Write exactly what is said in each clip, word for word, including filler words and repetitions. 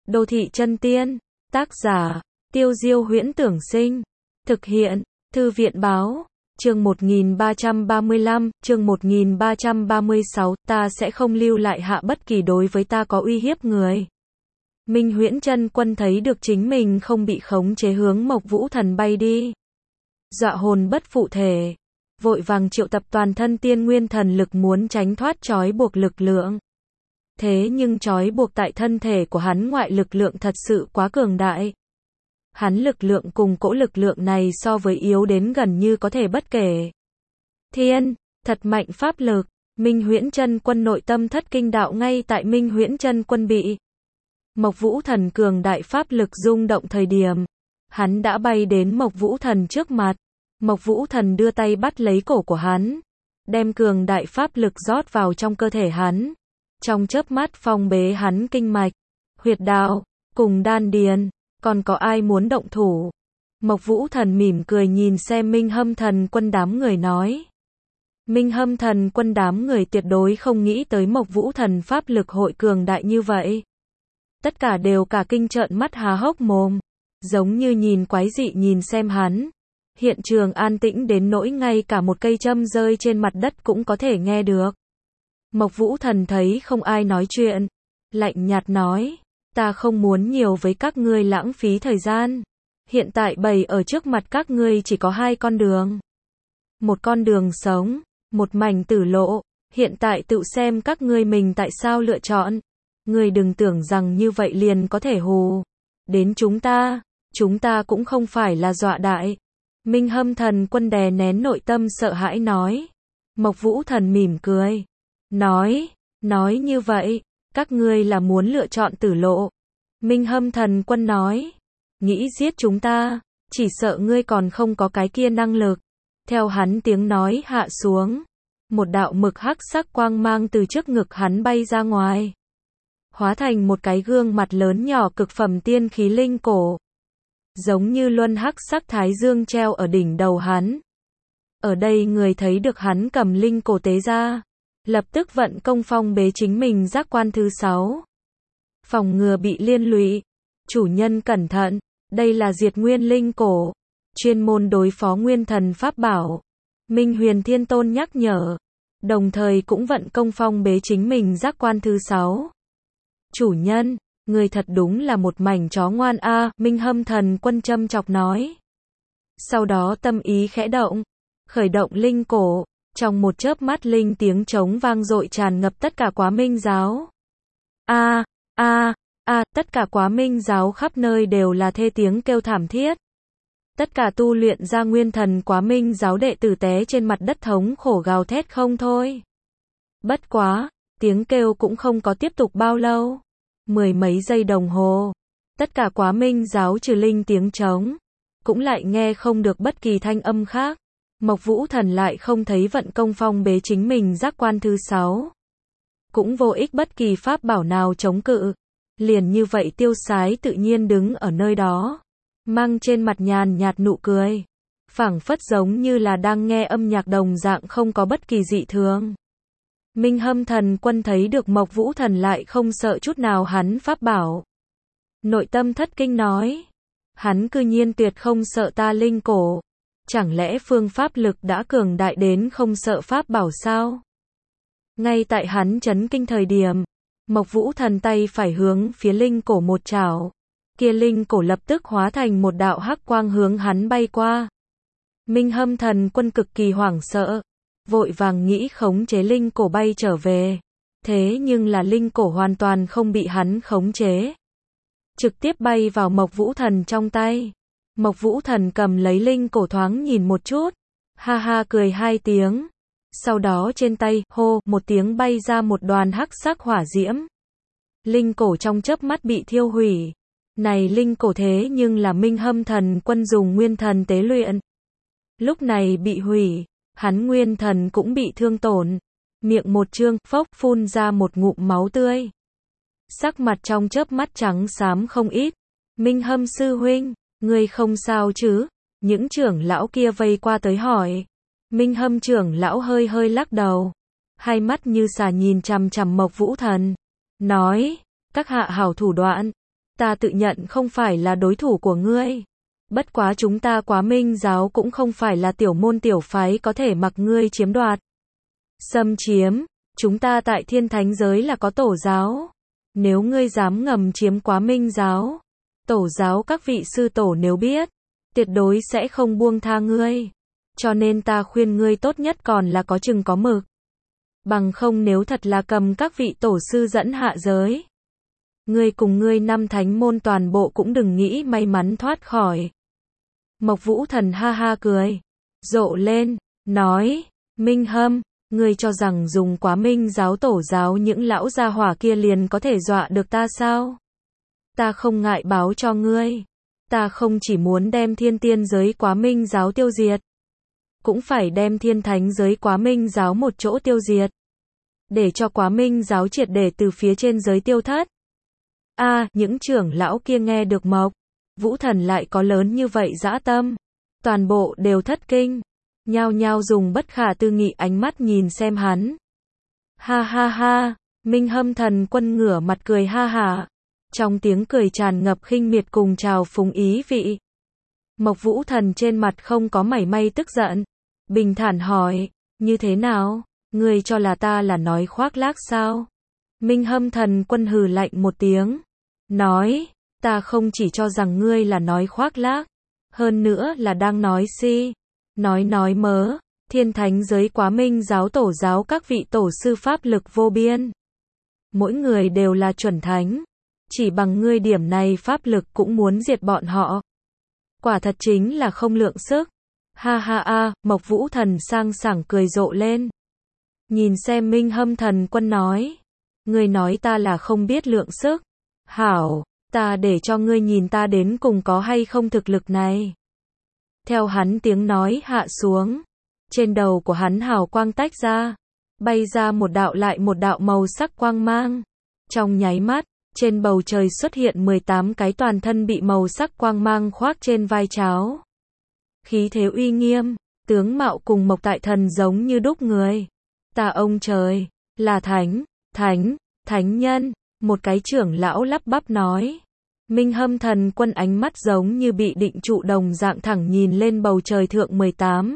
Đô thị chân tiên. Tác giả, Tiêu Diêu Huyễn Tưởng Sinh. Thực hiện, Thư viện Báo. Chương một nghìn ba trăm ba mươi lăm, chương một nghìn ba trăm ba mươi sáu, ta sẽ không lưu lại hạ bất kỳ đối với ta có uy hiếp người. Minh Huyễn Chân Quân thấy được chính mình không bị khống chế hướng Mộc Vũ Thần bay đi. Dọa hồn bất phụ thể. Vội vàng triệu tập toàn thân tiên nguyên thần lực muốn tránh thoát trói buộc lực lượng. Thế nhưng trói buộc tại thân thể của hắn ngoại lực lượng thật sự quá cường đại. Hắn lực lượng cùng cỗ lực lượng này so với yếu đến gần như có thể bất kể. Thiên, thật mạnh pháp lực. Minh Huyễn Chân Quân nội tâm thất kinh đạo ngay tại Minh Huyễn Chân Quân bị Mộc Vũ Thần cường đại pháp lực rung động thời điểm, hắn đã bay đến Mộc Vũ Thần trước mặt. Mộc Vũ Thần đưa tay bắt lấy cổ của hắn, đem cường đại pháp lực rót vào trong cơ thể hắn. Trong chớp mắt phong bế hắn kinh mạch, huyệt đạo, cùng đan điền. Còn có ai muốn động thủ? Mộc Vũ Thần mỉm cười nhìn xem Minh Hâm Thần Quân đám người nói. Minh Hâm Thần Quân đám người tuyệt đối không nghĩ tới Mộc Vũ Thần pháp lực hội cường đại như vậy. Tất cả đều cả kinh trợn mắt há hốc mồm, giống như nhìn quái dị nhìn xem hắn. Hiện trường an tĩnh đến nỗi ngay cả một cây châm rơi trên mặt đất cũng có thể nghe được. Mộc Vũ Thần thấy không ai nói chuyện, lạnh nhạt nói, ta không muốn nhiều với các ngươi lãng phí thời gian. Hiện tại bày ở trước mặt các ngươi chỉ có hai con đường. Một con đường sống, một mảnh tử lộ, hiện tại tự xem các ngươi mình tại sao lựa chọn. Ngươi đừng tưởng rằng như vậy liền có thể hù đến chúng ta, chúng ta cũng không phải là dọa đại. Minh Hâm Thần Quân đè nén nội tâm sợ hãi nói. Mộc Vũ Thần mỉm cười, nói, nói như vậy, các ngươi là muốn lựa chọn tử lộ. Minh Hâm Thần Quân nói, nghĩ giết chúng ta, chỉ sợ ngươi còn không có cái kia năng lực. Theo hắn tiếng nói hạ xuống, một đạo mực hắc sắc quang mang từ trước ngực hắn bay ra ngoài, hóa thành một cái gương mặt lớn nhỏ cực phẩm tiên khí linh cổ, giống như luân hắc sắc thái dương treo ở đỉnh đầu hắn. Ở đây người thấy được hắn cầm linh cổ tế ra, lập tức vận công phong bế chính mình giác quan thứ sáu. Phòng ngừa bị liên lụy. Chủ nhân cẩn thận, đây là diệt nguyên linh cổ, chuyên môn đối phó nguyên thần pháp bảo. Minh Huyền Thiên Tôn nhắc nhở, đồng thời cũng vận công phong bế chính mình giác quan thứ sáu. Chủ nhân, người thật đúng là một mảnh chó ngoan a, à, Minh Hâm Thần Quân châm chọc nói. Sau đó tâm ý khẽ động, khởi động linh cổ, trong một chớp mắt linh tiếng trống vang dội tràn ngập tất cả Quá Minh giáo. A, a, a, tất cả Quá Minh giáo khắp nơi đều là thê tiếng kêu thảm thiết. Tất cả tu luyện ra nguyên thần Quá Minh giáo đệ tử té trên mặt đất thống khổ gào thét không thôi. Bất quá, tiếng kêu cũng không có tiếp tục bao lâu. Mười mấy giây đồng hồ, tất cả Quá Minh giáo trừ linh tiếng trống, cũng lại nghe không được bất kỳ thanh âm khác. Mộc Vũ Thần lại không thấy vận công phong bế chính mình giác quan thứ sáu. Cũng vô ích bất kỳ pháp bảo nào chống cự. Liền như vậy tiêu sái tự nhiên đứng ở nơi đó, mang trên mặt nhàn nhạt nụ cười, phảng phất giống như là đang nghe âm nhạc đồng dạng không có bất kỳ dị thường. Minh Hâm Thần Quân thấy được Mộc Vũ Thần lại không sợ chút nào hắn pháp bảo. Nội tâm thất kinh nói, hắn cư nhiên tuyệt không sợ ta linh cổ. Chẳng lẽ phương pháp lực đã cường đại đến không sợ pháp bảo sao? Ngay tại hắn chấn kinh thời điểm, Mộc Vũ Thần tay phải hướng phía linh cổ một chảo, kia linh cổ lập tức hóa thành một đạo hắc quang hướng hắn bay qua. Minh Hâm Thần Quân cực kỳ hoảng sợ, vội vàng nghĩ khống chế linh cổ bay trở về. Thế nhưng là linh cổ hoàn toàn không bị hắn khống chế, trực tiếp bay vào Mộc Vũ Thần trong tay. Mộc Vũ Thần cầm lấy linh cổ thoáng nhìn một chút, ha ha cười hai tiếng. Sau đó trên tay, hô, một tiếng bay ra một đoàn hắc sắc hỏa diễm. Linh cổ trong chớp mắt bị thiêu hủy. Này linh cổ thế nhưng là Minh Hâm Thần Quân dùng nguyên thần tế luyện. Lúc này bị hủy, hắn nguyên thần cũng bị thương tổn. Miệng một trương, phốc, phun ra một ngụm máu tươi. Sắc mặt trong chớp mắt trắng xám không ít. Minh Hâm sư huynh, ngươi không sao chứ? Những trưởng lão kia vây qua tới hỏi. Minh Hâm trưởng lão hơi hơi lắc đầu, hai mắt như xà nhìn chằm chằm Mộc Vũ Thần, nói, các hạ hảo thủ đoạn, ta tự nhận không phải là đối thủ của ngươi. Bất quá chúng ta Quá Minh giáo cũng không phải là tiểu môn tiểu phái có thể mặc ngươi chiếm đoạt. Xâm chiếm, chúng ta tại thiên thánh giới là có tổ giáo. Nếu ngươi dám ngầm chiếm Quá Minh giáo, tổ giáo các vị sư tổ nếu biết, tuyệt đối sẽ không buông tha ngươi. Cho nên ta khuyên ngươi tốt nhất còn là có chừng có mực. Bằng không nếu thật là cầm các vị tổ sư dẫn hạ giới, ngươi cùng ngươi năm thánh môn toàn bộ cũng đừng nghĩ may mắn thoát khỏi. Mộc Vũ Thần ha ha cười, rộ lên, nói, Minh Hâm, ngươi cho rằng dùng Quá Minh giáo tổ giáo những lão gia hỏa kia liền có thể dọa được ta sao? Ta không ngại báo cho ngươi, ta không chỉ muốn đem thiên tiên giới Quá Minh giáo tiêu diệt, cũng phải đem thiên thánh giới Quá Minh giáo một chỗ tiêu diệt, để cho Quá Minh giáo triệt để từ phía trên giới tiêu thất. A, à, những trưởng lão kia nghe được Mộc Vũ Thần lại có lớn như vậy dã tâm, toàn bộ đều thất kinh, nhao nhao dùng bất khả tư nghị ánh mắt nhìn xem hắn. Ha ha ha, Minh Hâm Thần Quân ngửa mặt cười ha hả, trong tiếng cười tràn ngập khinh miệt cùng trào phúng ý vị. Mộc Vũ Thần trên mặt không có mảy may tức giận, bình thản hỏi, như thế nào, ngươi cho là ta là nói khoác lác sao? Minh Hâm Thần Quân hừ lạnh một tiếng, nói, ta không chỉ cho rằng ngươi là nói khoác lác, hơn nữa là đang nói si, nói nói mớ, thiên thánh giới Quá Minh giáo tổ giáo các vị tổ sư pháp lực vô biên. Mỗi người đều là chuẩn thánh, chỉ bằng ngươi điểm này pháp lực cũng muốn diệt bọn họ. Quả thật chính là không lượng sức. Ha ha a, Mộc Vũ Thần sang sảng cười rộ lên. Nhìn xem Minh Hâm Thần Quân nói, ngươi nói ta là không biết lượng sức. Hảo, ta để cho ngươi nhìn ta đến cùng có hay không thực lực này. Theo hắn tiếng nói hạ xuống, trên đầu của hắn hào quang tách ra, bay ra một đạo lại một đạo màu sắc quang mang. Trong nháy mắt, trên bầu trời xuất hiện mười tám cái toàn thân bị màu sắc quang mang khoác trên vai cháo. Khí thế uy nghiêm, tướng mạo cùng Mộc Tại Thần giống như đúc người. Ta ông trời, là thánh, thánh, thánh nhân, một cái trưởng lão lắp bắp nói. Minh Hâm Thần Quân ánh mắt giống như bị định trụ đồng dạng thẳng nhìn lên bầu trời thượng mười tám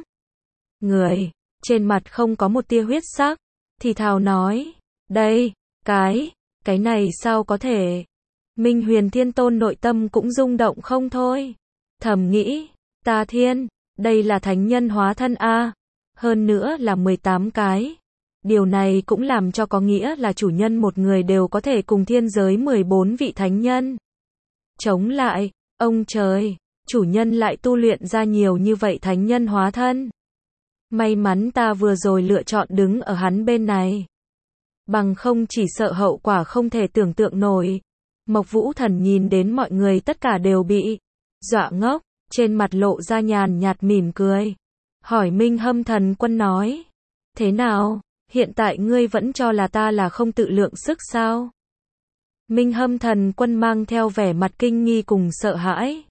người, trên mặt không có một tia huyết sắc, thì thào nói, đây, cái, cái này sao có thể? Minh Huyền Thiên Tôn nội tâm cũng rung động không thôi, thầm nghĩ, ta thiên, đây là thánh nhân hóa thân a, hơn nữa là mười tám cái. Điều này cũng làm cho có nghĩa là chủ nhân một người đều có thể cùng thiên giới mười bốn vị thánh nhân chống lại. Ông trời, chủ nhân lại tu luyện ra nhiều như vậy thánh nhân hóa thân. May mắn ta vừa rồi lựa chọn đứng ở hắn bên này. Bằng không chỉ sợ hậu quả không thể tưởng tượng nổi. Mộc Vũ Thần nhìn đến mọi người tất cả đều bị dọa ngốc, trên mặt lộ ra nhàn nhạt mỉm cười. Hỏi Minh Hâm Thần Quân nói, thế nào, hiện tại ngươi vẫn cho là ta là không tự lượng sức sao? Minh Hâm Thần Quân mang theo vẻ mặt kinh nghi cùng sợ hãi.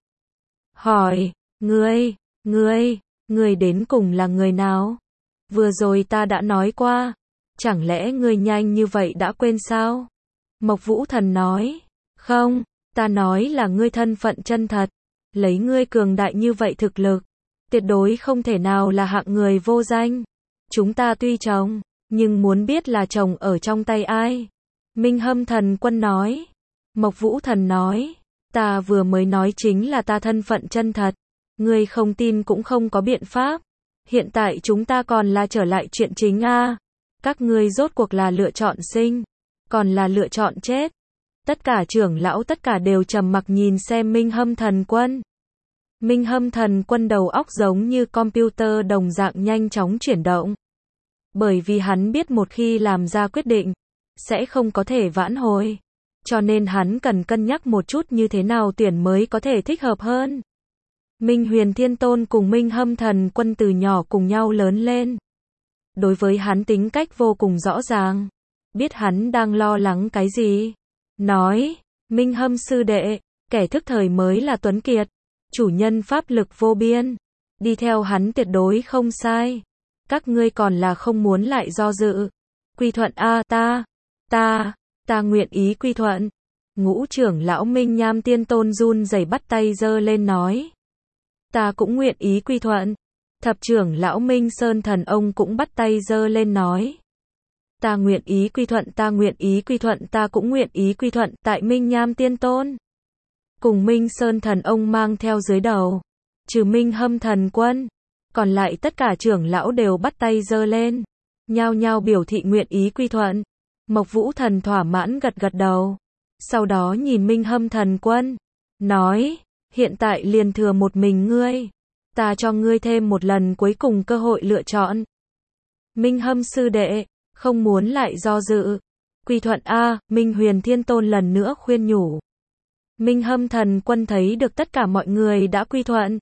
Hỏi, ngươi, ngươi, ngươi đến cùng là người nào? Vừa rồi ta đã nói qua, chẳng lẽ ngươi nhanh như vậy đã quên sao? Mộc Vũ Thần nói, không, ta nói là ngươi thân phận chân thật, lấy ngươi cường đại như vậy thực lực, tuyệt đối không thể nào là hạng người vô danh. Chúng ta tuy chồng, nhưng muốn biết là chồng ở trong tay ai? Minh Hâm Thần Quân nói. Mộc Vũ Thần nói, ta vừa mới nói chính là ta thân phận chân thật, ngươi không tin cũng không có biện pháp. Hiện tại chúng ta còn là trở lại chuyện chính a. Các ngươi rốt cuộc là lựa chọn sinh, còn là lựa chọn chết. Tất cả trưởng lão tất cả đều trầm mặc nhìn xem Minh Hâm Thần Quân. Minh Hâm Thần Quân đầu óc giống như computer đồng dạng nhanh chóng chuyển động. Bởi vì hắn biết một khi làm ra quyết định, sẽ không có thể vãn hồi. Cho nên hắn cần cân nhắc một chút như thế nào tuyển mới có thể thích hợp hơn. Minh Huyền Thiên Tôn cùng Minh Hâm Thần Quân từ nhỏ cùng nhau lớn lên. Đối với hắn tính cách vô cùng rõ ràng. Biết hắn đang lo lắng cái gì. Nói, Minh Hâm sư đệ, kẻ thức thời mới là Tuấn Kiệt. Chủ nhân pháp lực vô biên. Đi theo hắn tuyệt đối không sai. Các ngươi còn là không muốn lại do dự. Quy thuận a ta, ta, ta nguyện ý quy thuận. Ngũ trưởng lão Minh Nham Tiên Tôn run rẩy bắt tay giơ lên nói. Ta cũng nguyện ý quy thuận. Thập trưởng lão Minh Sơn Thần ông cũng bắt tay giơ lên nói. Ta nguyện ý quy thuận, ta nguyện ý quy thuận, ta cũng nguyện ý quy thuận tại Minh Nham Tiên Tôn. Cùng Minh Sơn Thần ông mang theo dưới đầu. Trừ Minh Hâm Thần Quân. Còn lại tất cả trưởng lão đều bắt tay giơ lên. Nhao nhao biểu thị nguyện ý quy thuận. Mộc Vũ Thần thỏa mãn gật gật đầu. Sau đó nhìn Minh Hâm Thần Quân. Nói, hiện tại liền thừa một mình ngươi. Ta cho ngươi thêm một lần cuối cùng cơ hội lựa chọn. Minh Hâm sư đệ, không muốn lại do dự. Quy thuận a, Minh Huyền Thiên Tôn lần nữa khuyên nhủ. Minh Hâm Thần Quân thấy được tất cả mọi người đã quy thuận.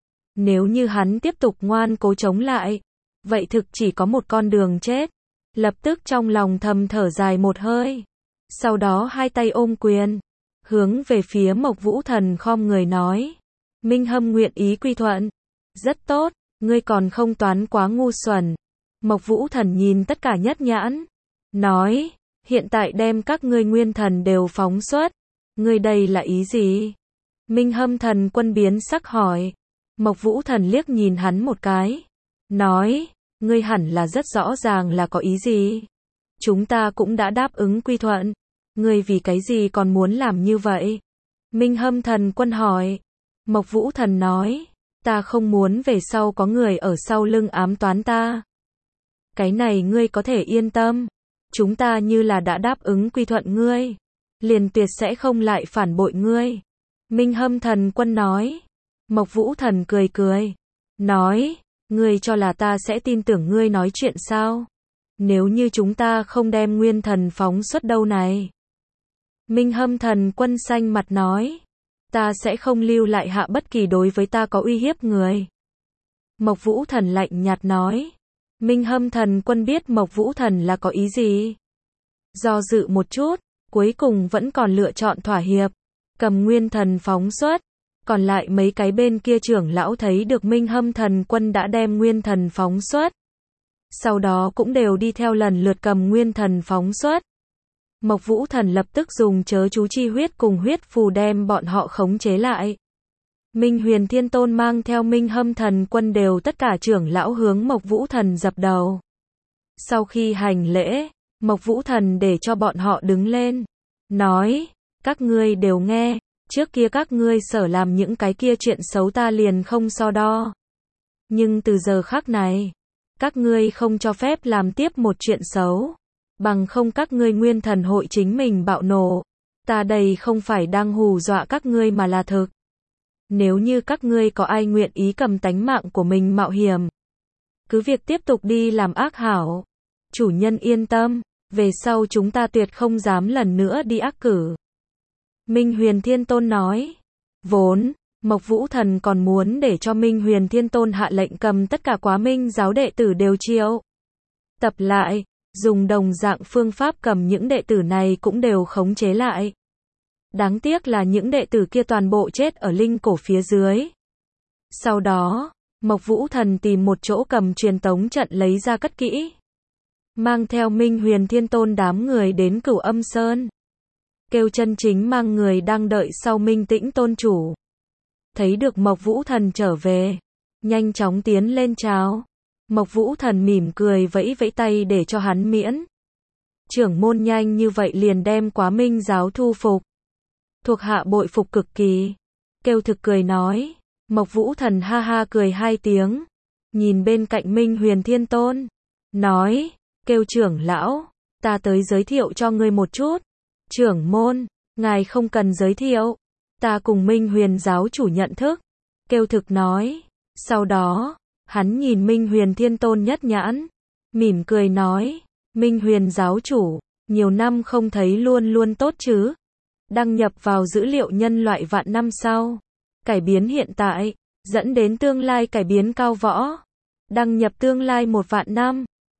Nếu như hắn tiếp tục ngoan cố chống lại, vậy thực chỉ có một con đường chết. Lập tức trong lòng thầm thở dài một hơi. Sau đó hai tay ôm quyền, hướng về phía Mộc Vũ Thần khom người nói. Minh Hâm nguyện ý quy thuận. Rất tốt, ngươi còn không toán quá ngu xuẩn. Mộc Vũ Thần nhìn tất cả nhất nhãn. Nói, hiện tại đem các ngươi nguyên thần đều phóng xuất. Ngươi đây là ý gì? Minh Hâm Thần Quân biến sắc hỏi. Mộc Vũ Thần liếc nhìn hắn một cái. Nói, ngươi hẳn là rất rõ ràng là có ý gì. Chúng ta cũng đã đáp ứng quy thuận. Ngươi vì cái gì còn muốn làm như vậy? Minh Hâm Thần Quân hỏi. Mộc Vũ Thần nói, ta không muốn về sau có người ở sau lưng ám toán ta. Cái này ngươi có thể yên tâm. Chúng ta như là đã đáp ứng quy thuận ngươi. Liền tuyệt sẽ không lại phản bội ngươi. Minh Hâm Thần Quân nói. Mộc Vũ Thần cười cười. Nói, ngươi cho là ta sẽ tin tưởng ngươi nói chuyện sao? Nếu như chúng ta không đem nguyên thần phóng xuất đâu này. Minh Hâm Thần Quân xanh mặt nói. Ta sẽ không lưu lại hạ bất kỳ đối với ta có uy hiếp người. Mộc Vũ Thần lạnh nhạt nói. Minh Hâm Thần Quân biết Mộc Vũ Thần là có ý gì. Do dự một chút, cuối cùng vẫn còn lựa chọn thỏa hiệp. Cầm nguyên thần phóng xuất. Còn lại mấy cái bên kia trưởng lão thấy được Minh Hâm Thần Quân đã đem nguyên thần phóng xuất. Sau đó cũng đều đi theo lần lượt cầm nguyên thần phóng xuất. Mộc Vũ Thần lập tức dùng chớ chú chi huyết cùng huyết phù đem bọn họ khống chế lại. Minh Huyền Thiên Tôn mang theo Minh Hâm Thần Quân đều tất cả trưởng lão hướng Mộc Vũ Thần dập đầu. Sau khi hành lễ, Mộc Vũ Thần để cho bọn họ đứng lên. Nói, các ngươi đều nghe, trước kia các ngươi sở làm những cái kia chuyện xấu ta liền không so đo. Nhưng từ giờ khắc này, các ngươi không cho phép làm tiếp một chuyện xấu. Bằng không các ngươi nguyên thần hội chính mình bạo nổ. Ta đây không phải đang hù dọa các ngươi mà là thực. Nếu như các ngươi có ai nguyện ý cầm tánh mạng của mình mạo hiểm, cứ việc tiếp tục đi làm ác hảo. Chủ nhân yên tâm, về sau chúng ta tuyệt không dám lần nữa đi ác cử. Minh Huyền Thiên Tôn nói. Vốn, Mộc Vũ Thần còn muốn để cho Minh Huyền Thiên Tôn hạ lệnh cầm tất cả Quá Minh giáo đệ tử đều triệu tập lại. Dùng đồng dạng phương pháp cầm những đệ tử này cũng đều khống chế lại. Đáng tiếc là những đệ tử kia toàn bộ chết ở linh cổ phía dưới. Sau đó, Mộc Vũ Thần tìm một chỗ cầm truyền tống trận lấy ra cất kỹ. Mang theo Minh Huyền Thiên Tôn đám người đến Cửu Âm Sơn. Kêu chân chính mang người đang đợi sau Minh Tĩnh Tôn chủ. Thấy được Mộc Vũ Thần trở về. Nhanh chóng tiến lên chào. Mộc Vũ Thần mỉm cười vẫy vẫy tay để cho hắn miễn. Trưởng môn nhanh như vậy liền đem Quá Minh giáo thu phục. Thuộc hạ bội phục cực kỳ. Kêu thực cười nói. Mộc Vũ Thần ha ha cười hai tiếng. Nhìn bên cạnh Minh Huyền Thiên Tôn. Nói. Kêu trưởng lão. Ta tới giới thiệu cho ngươi một chút. Trưởng môn. Ngài không cần giới thiệu. Ta cùng Minh Huyền giáo chủ nhận thức. Kêu thực nói. Sau đó. Hắn nhìn Minh Huyền Thiên Tôn nhất nhãn. Mỉm cười nói. Minh Huyền giáo chủ. Nhiều năm không thấy luôn luôn tốt chứ. Đăng nhập vào dữ liệu nhân loại vạn năm sau. Cải biến hiện tại. Dẫn đến tương lai cải biến cao võ. Đăng nhập tương lai một vạn năm.